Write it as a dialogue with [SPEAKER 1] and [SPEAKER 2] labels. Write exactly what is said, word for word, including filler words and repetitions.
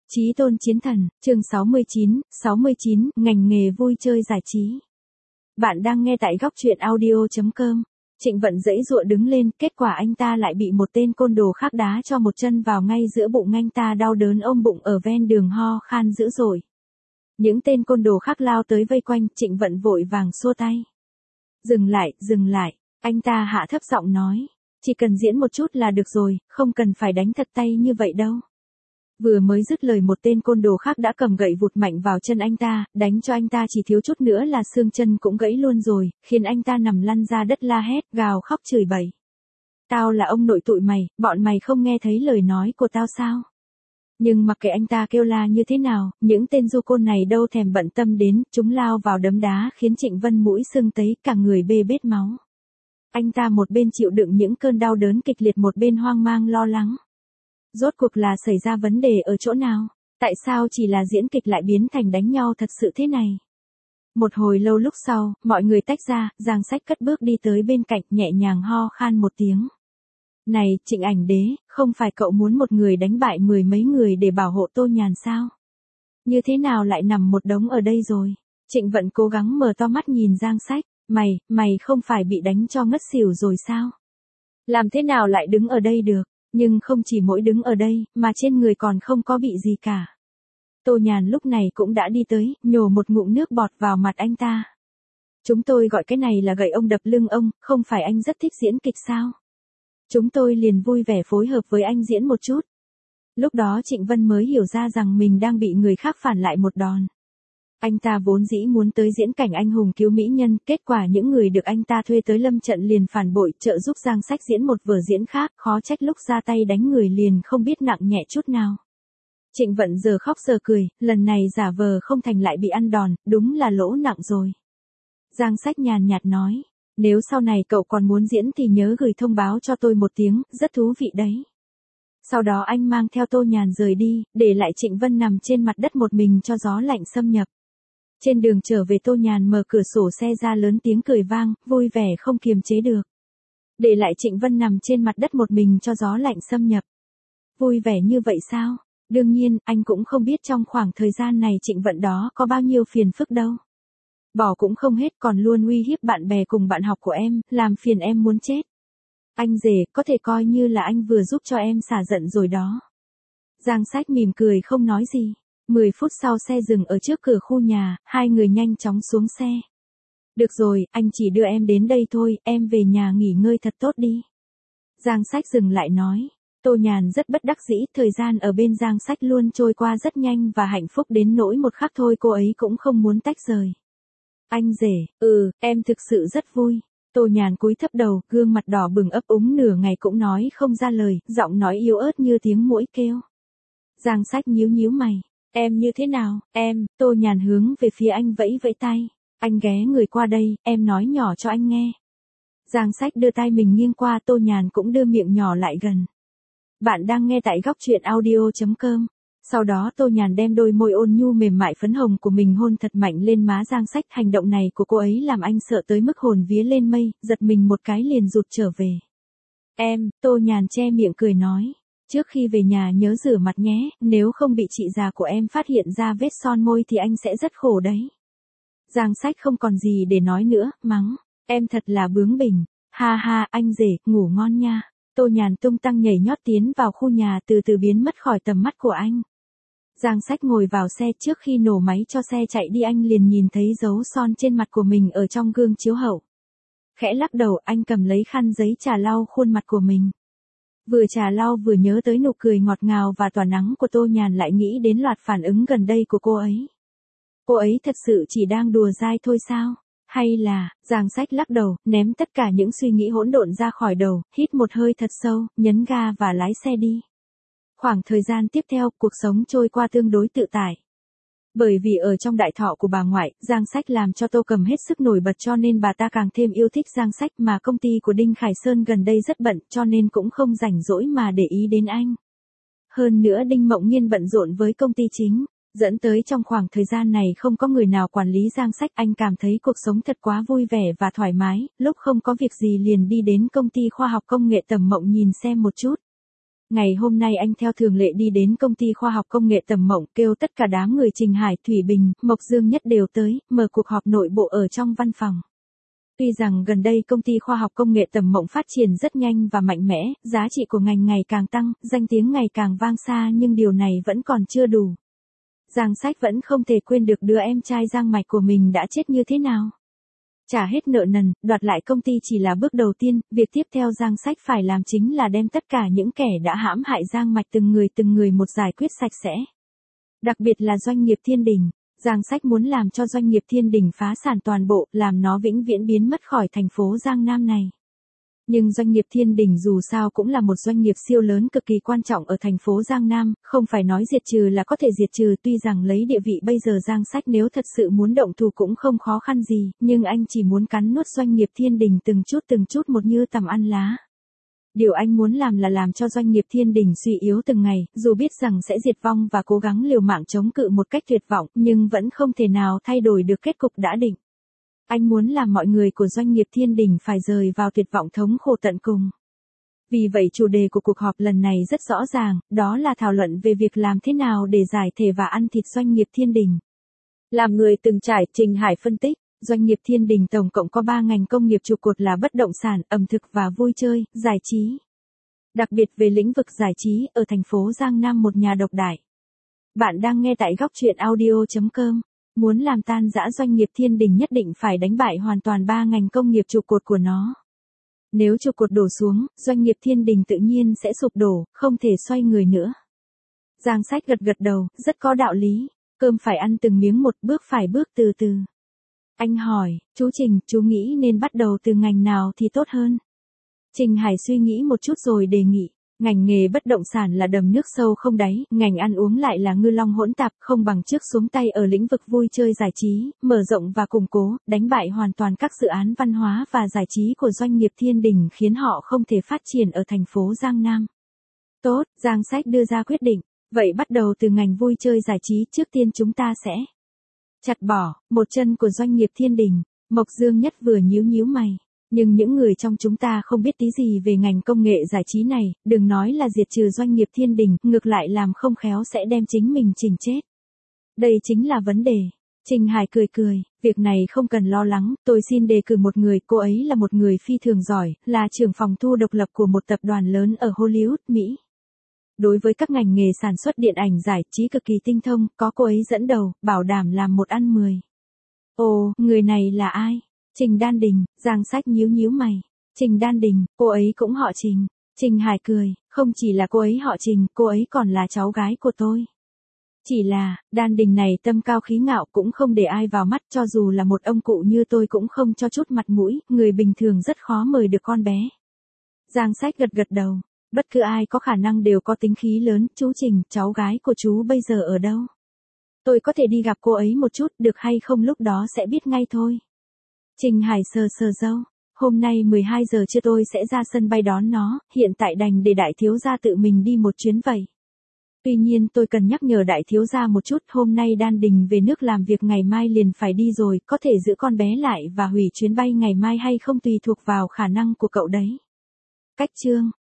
[SPEAKER 1] Chí tôn chiến thần, chương sáu mươi chín, sáu mươi chín, ngành nghề vui chơi giải trí. Bạn đang nghe tại góc truyện audio chấm com. Trịnh Vận giãy giụa đứng lên, kết quả anh ta lại bị một tên côn đồ khác đá cho một chân vào ngay giữa bụng, anh ta đau đớn ôm bụng ở ven đường ho khan dữ dội. Những tên côn đồ khác lao tới vây quanh, Trịnh Vận vội vàng xua tay. Dừng lại, dừng lại, anh ta hạ thấp giọng nói. Chỉ cần diễn một chút là được rồi, không cần phải đánh thật tay như vậy đâu. Vừa mới dứt lời một tên côn đồ khác đã cầm gậy vụt mạnh vào chân anh ta, đánh cho anh ta chỉ thiếu chút nữa là xương chân cũng gãy luôn rồi, khiến anh ta nằm lăn ra đất la hét, gào khóc chửi bậy. Tao là ông nội tụi mày, bọn mày không nghe thấy lời nói của tao sao? Nhưng mặc kệ anh ta kêu la như thế nào, những tên du côn này đâu thèm bận tâm đến, chúng lao vào đấm đá khiến Trịnh Vân mũi sưng tấy, cả người bê bết máu. Anh ta một bên chịu đựng những cơn đau đớn kịch liệt, một bên hoang mang lo lắng. Rốt cuộc là xảy ra vấn đề ở chỗ nào? Tại sao chỉ là diễn kịch lại biến thành đánh nhau thật sự thế này? Một hồi lâu lúc sau, mọi người tách ra, Giang Sách cất bước đi tới bên cạnh, nhẹ nhàng ho khan một tiếng. Này, Trịnh ảnh đế, không phải cậu muốn một người đánh bại mười mấy người để bảo hộ Tô Nhàn sao? Như thế nào lại nằm một đống ở đây rồi? Trịnh Vận cố gắng mở to mắt nhìn Giang Sách, mày, mày không phải bị đánh cho ngất xỉu rồi sao? Làm thế nào lại đứng ở đây được? Nhưng không chỉ mỗi đứng ở đây, mà trên người còn không có bị gì cả. Tô Nhàn lúc này cũng đã đi tới, nhổ một ngụm nước bọt vào mặt anh ta. Chúng tôi gọi cái này là gậy ông đập lưng ông, không phải anh rất thích diễn kịch sao? Chúng tôi liền vui vẻ phối hợp với anh diễn một chút. Lúc đó Trịnh Vân mới hiểu ra rằng mình đang bị người khác phản lại một đòn. Anh ta vốn dĩ muốn tới diễn cảnh anh hùng cứu mỹ nhân, kết quả những người được anh ta thuê tới lâm trận liền phản bội, trợ giúp Giang Sách diễn một vở diễn khác, khó trách lúc ra tay đánh người liền không biết nặng nhẹ chút nào. Trịnh Vận giờ khóc giờ cười, lần này giả vờ không thành lại bị ăn đòn, đúng là lỗ nặng rồi. Giang Sách nhàn nhạt nói, nếu sau này cậu còn muốn diễn thì nhớ gửi thông báo cho tôi một tiếng, rất thú vị đấy. Sau đó anh mang theo Tô Nhàn rời đi, để lại Trịnh Vân nằm trên mặt đất một mình cho gió lạnh xâm nhập. Trên đường trở về Tô Nhàn mở cửa sổ xe ra lớn tiếng cười vang, vui vẻ không kiềm chế được. Để lại Trịnh Vân nằm trên mặt đất một mình cho gió lạnh xâm nhập. Vui vẻ như vậy sao? Đương nhiên, anh cũng không biết trong khoảng thời gian này Trịnh Vận đó có bao nhiêu phiền phức đâu. Bỏ cũng không hết, còn luôn uy hiếp bạn bè cùng bạn học của em, làm phiền em muốn chết. Anh rể, có thể coi như là anh vừa giúp cho em xả giận rồi đó. Giang Sách mỉm cười không nói gì. Mười phút sau xe dừng ở trước cửa khu nhà, hai người nhanh chóng xuống xe. Được rồi, anh chỉ đưa em đến đây thôi, em về nhà nghỉ ngơi thật tốt đi. Giang Sách dừng lại nói. Tô Nhàn rất bất đắc dĩ, thời gian ở bên Giang Sách luôn trôi qua rất nhanh và hạnh phúc đến nỗi một khắc thôi cô ấy cũng không muốn tách rời. Anh rể, ừ, em thực sự rất vui. Tô Nhàn cúi thấp đầu, gương mặt đỏ bừng ấp úng nửa ngày cũng nói không ra lời, giọng nói yếu ớt như tiếng muỗi kêu. Giang Sách nhíu nhíu mày. Em như thế nào, em? Tô Nhàn hướng về phía anh vẫy vẫy tay. Anh ghé người qua đây, em nói nhỏ cho anh nghe. Giang Sách đưa tay mình nghiêng qua, Tô Nhàn cũng đưa miệng nhỏ lại gần. Bạn đang nghe tại góc truyện audio chấm com. Sau đó Tô Nhàn đem đôi môi ôn nhu mềm mại phấn hồng của mình hôn thật mạnh lên má Giang Sách. Hành động này của cô ấy làm anh sợ tới mức hồn vía lên mây, giật mình một cái liền rụt trở về. Em, Tô Nhàn che miệng cười nói. Trước khi về nhà nhớ rửa mặt nhé, nếu không bị chị già của em phát hiện ra vết son môi thì anh sẽ rất khổ đấy. Giang Sách không còn gì để nói nữa, mắng. Em thật là bướng bỉnh. Ha ha, anh rể, ngủ ngon nha. Tô Nhàn tung tăng nhảy nhót tiến vào khu nhà, từ từ biến mất khỏi tầm mắt của anh. Giang Sách ngồi vào xe, trước khi nổ máy cho xe chạy đi anh liền nhìn thấy dấu son trên mặt của mình ở trong gương chiếu hậu. Khẽ lắc đầu, anh cầm lấy khăn giấy trà lau khuôn mặt của mình. Vừa trà lau vừa nhớ tới nụ cười ngọt ngào và tỏa nắng của Tô Nhàn, lại nghĩ đến loạt phản ứng gần đây của cô ấy. Cô ấy thật sự chỉ đang đùa dai thôi sao? Hay là, Giang Sách lắc đầu, ném tất cả những suy nghĩ hỗn độn ra khỏi đầu, hít một hơi thật sâu, nhấn ga và lái xe đi. Khoảng thời gian tiếp theo, cuộc sống trôi qua tương đối tự tại. Bởi vì ở trong đại thọ của bà ngoại, Giang Sách làm cho Tô Cầm hết sức nổi bật cho nên bà ta càng thêm yêu thích Giang Sách, mà công ty của Đinh Khải Sơn gần đây rất bận cho nên cũng không rảnh rỗi mà để ý đến anh. Hơn nữa Đinh Mộng Nhiên bận rộn với công ty chính, dẫn tới trong khoảng thời gian này không có người nào quản lý Giang Sách. Anh cảm thấy cuộc sống thật quá vui vẻ và thoải mái, lúc không có việc gì liền đi đến công ty khoa học công nghệ Tầm Mộng nhìn xem một chút. Ngày hôm nay anh theo thường lệ đi đến công ty khoa học công nghệ Tầm Mộng, kêu tất cả đám người Trình Hải, Thủy Bình, Mộc Dương Nhất đều tới, mở cuộc họp nội bộ ở trong văn phòng. Tuy rằng gần đây công ty khoa học công nghệ Tầm Mộng phát triển rất nhanh và mạnh mẽ, giá trị của ngành ngày càng tăng, danh tiếng ngày càng vang xa, nhưng điều này vẫn còn chưa đủ. Giang Sách vẫn không thể quên được đứa em trai Giang Mạch của mình đã chết như thế nào. Trả hết nợ nần, đoạt lại công ty chỉ là bước đầu tiên, việc tiếp theo Giang Sách phải làm chính là đem tất cả những kẻ đã hãm hại Giang Mạch từng người từng người một giải quyết sạch sẽ. Đặc biệt là doanh nghiệp Thiên Đình. Giang Sách muốn làm cho doanh nghiệp Thiên Đình phá sản toàn bộ, làm nó vĩnh viễn biến mất khỏi thành phố Giang Nam này. Nhưng doanh nghiệp Thiên Đình dù sao cũng là một doanh nghiệp siêu lớn cực kỳ quan trọng ở thành phố Giang Nam, không phải nói diệt trừ là có thể diệt trừ, tuy rằng lấy địa vị bây giờ Giang Sách nếu thật sự muốn động thủ cũng không khó khăn gì, nhưng anh chỉ muốn cắn nuốt doanh nghiệp Thiên Đình từng chút từng chút một như tằm ăn lá. Điều anh muốn làm là làm cho doanh nghiệp Thiên Đình suy yếu từng ngày, dù biết rằng sẽ diệt vong và cố gắng liều mạng chống cự một cách tuyệt vọng, nhưng vẫn không thể nào thay đổi được kết cục đã định. Anh muốn làm mọi người của doanh nghiệp Thiên Đình phải rời vào tuyệt vọng thống khổ tận cùng. Vì vậy chủ đề của cuộc họp lần này rất rõ ràng, đó là thảo luận về việc làm thế nào để giải thể và ăn thịt doanh nghiệp Thiên Đình. Làm người từng trải, Trình Hải phân tích, doanh nghiệp Thiên Đình tổng cộng có ba ngành công nghiệp trụ cột là bất động sản, ẩm thực và vui chơi, giải trí. Đặc biệt về lĩnh vực giải trí, ở thành phố Giang Nam một nhà độc đại. Bạn đang nghe tại góc truyện audio chấm com. Muốn làm tan rã doanh nghiệp Thiên Đình nhất định phải đánh bại hoàn toàn ba ngành công nghiệp trụ cột của nó. Nếu trụ cột đổ xuống, doanh nghiệp Thiên Đình tự nhiên sẽ sụp đổ, không thể xoay người nữa. Giang Sách gật gật đầu, rất có đạo lý. Cơm phải ăn từng miếng một, bước phải bước từ từ. Anh hỏi, chú Trình, chú nghĩ nên bắt đầu từ ngành nào thì tốt hơn? Trình Hải suy nghĩ một chút rồi đề nghị. Ngành nghề bất động sản là đầm nước sâu không đáy, ngành ăn uống lại là ngư long hỗn tạp, không bằng trước xuống tay ở lĩnh vực vui chơi giải trí, mở rộng và củng cố, đánh bại hoàn toàn các dự án văn hóa và giải trí của doanh nghiệp Thiên Đình khiến họ không thể phát triển ở thành phố Giang Nam. Tốt, Giang Sách đưa ra quyết định. Vậy bắt đầu từ ngành vui chơi giải trí, trước tiên chúng ta sẽ chặt bỏ một chân của doanh nghiệp Thiên Đình. Mộc Dương Nhất vừa nhíu nhíu mày. Nhưng những người trong chúng ta không biết tí gì về ngành công nghệ giải trí này, đừng nói là diệt trừ doanh nghiệp Thiên Đình, ngược lại làm không khéo sẽ đem chính mình chỉnh chết. Đây chính là vấn đề. Trình Hải cười cười, việc này không cần lo lắng, tôi xin đề cử một người, cô ấy là một người phi thường giỏi, là trưởng phòng thu độc lập của một tập đoàn lớn ở Hollywood, Mỹ. Đối với các ngành nghề sản xuất điện ảnh giải trí cực kỳ tinh thông, có cô ấy dẫn đầu, bảo đảm làm một ăn mười. Ồ, người này là ai? Trình Đan Đình. Giang Sách nhíu nhíu mày. Trình Đan Đình, cô ấy cũng họ Trình. Trình Hải cười, không chỉ là cô ấy họ Trình, cô ấy còn là cháu gái của tôi. Chỉ là, Đan Đình này tâm cao khí ngạo cũng không để ai vào mắt, cho dù là một ông cụ như tôi cũng không cho chút mặt mũi, người bình thường rất khó mời được con bé. Giang Sách gật gật đầu, bất cứ ai có khả năng đều có tính khí lớn, chú Trình, cháu gái của chú bây giờ ở đâu? Tôi có thể đi gặp cô ấy một chút, được hay không lúc đó sẽ biết ngay thôi. Trình Hải sờ sờ râu, hôm nay mười hai giờ trưa tôi sẽ ra sân bay đón nó, hiện tại đành để đại thiếu gia tự mình đi một chuyến vậy. Tuy nhiên tôi cần nhắc nhở đại thiếu gia một chút, hôm nay Đan Đình về nước làm việc ngày mai liền phải đi rồi, có thể giữ con bé lại và hủy chuyến bay ngày mai hay không tùy thuộc vào khả năng của cậu đấy. Cách chương